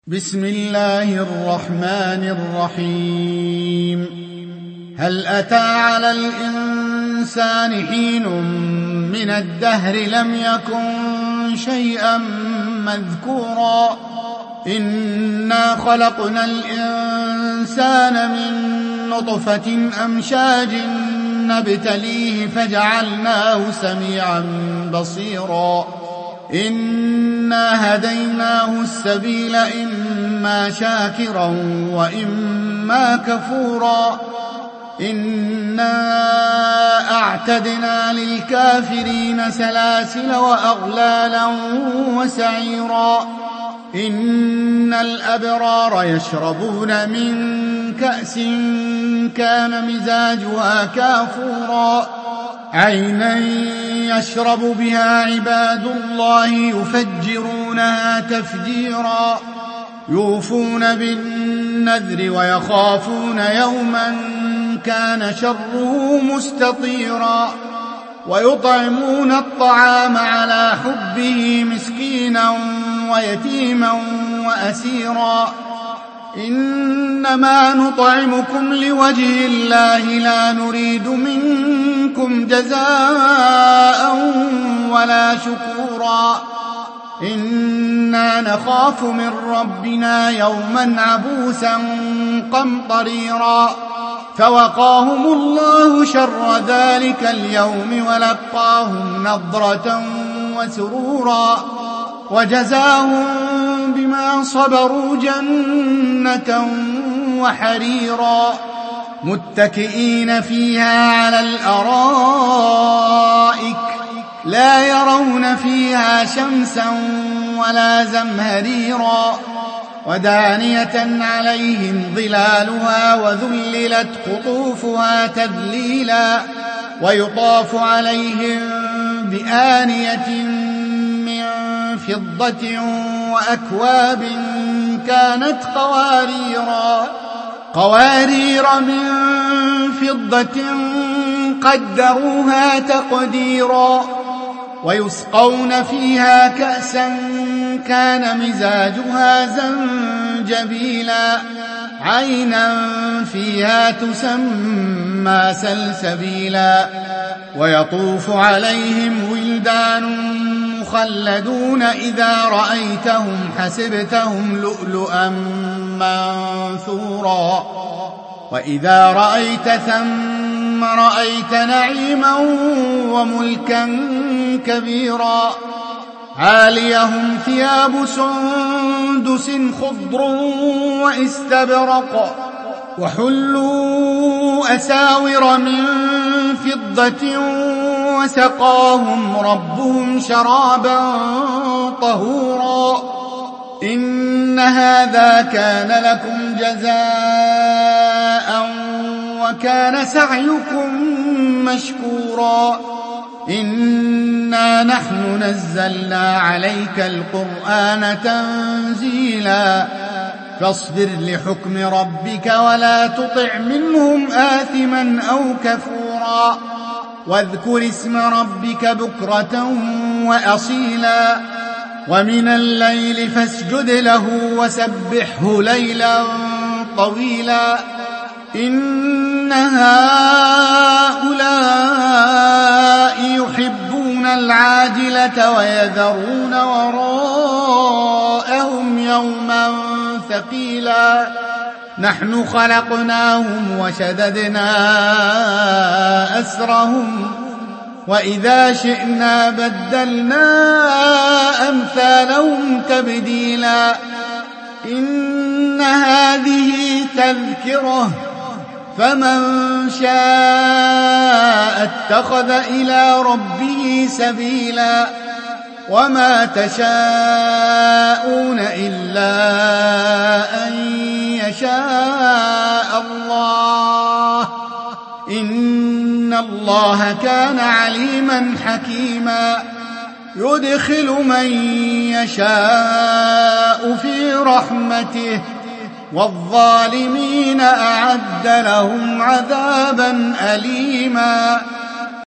بسم الله الرحمن الرحيم. هل أتى على الإنسان حين من الدهر لم يكن شيئا مذكورا إنا خلقنا الإنسان من نطفة أمشاج نبتليه فجعلناه سميعا بصيرا إنا هديناه السبيل إما شاكرا وإما كفورا إنا أعتدنا للكافرين سلاسل وأغلالا وسعيرا إن الأبرار يشربون من كأس كان مزاجها كافورا عينا يشرب بها عباد الله يفجرونها تفجيرا يوفون بالنذر ويخافون يوما كان شره مستطيرا ويطعمون الطعام على حبه مسكينا ويتيما وأسيرا إنما نطعمكم لوجه الله لا نريد منكم جزاء ولا شكورا إنا نخاف من ربنا يوما عبوسا قمطريرا فوقاهم الله شر ذلك اليوم ولقاهم نضرة وسرورا وجزاهم بما صبروا جنة وحريرا متكئين فيها على الأرائك لا يرون فيها شمسا ولا زمهريرا ودانية عليهم ظلالها وذللت قطوفها تذليلا ويطاف عليهم بآنية من فضة وأكواب كانت قوارير من فضة قدروها تقديرا ويسقون فيها كأسا كان مزاجها زنجبيلا عينا فيها تسمى سلسبيلا ويطوف عليهم ولدان مخلدون إذا رأيتهم حسبتهم لؤلؤا منثورا وإذا رأيت ثم رأيت نعيما وملكا كبيرا عاليهم ثياب سندس خضر واستبرق وحلوا أساور من فضة وسقاهم ربهم شرابا طهورا إن هذا كان لكم جزاء وكان سعيكم مشكورا إنا نحن نزلنا عليك القرآن تنزيلا فاصبر لحكم ربك ولا تطع منهم آثما أو كفورا واذكر اسم ربك بكرة وأصيلا ومن الليل فاسجد له وسبحه ليلا طويلا إن هؤلاء يحبون العاجلة ويذرون وراءهم يوما ثقيلا نحن خلقناهم وشددنا أسرهم وإذا شئنا بدلنا أمثالهم تبديلا إن هذه تذكرة فمن شاء اتخذ إلى ربه سبيلا وما تشاءون إلا أن يشاء الله إن الله كان عليما حكيما يدخل من يشاء في رحمته والظالمين أعد لهم عذابا أليما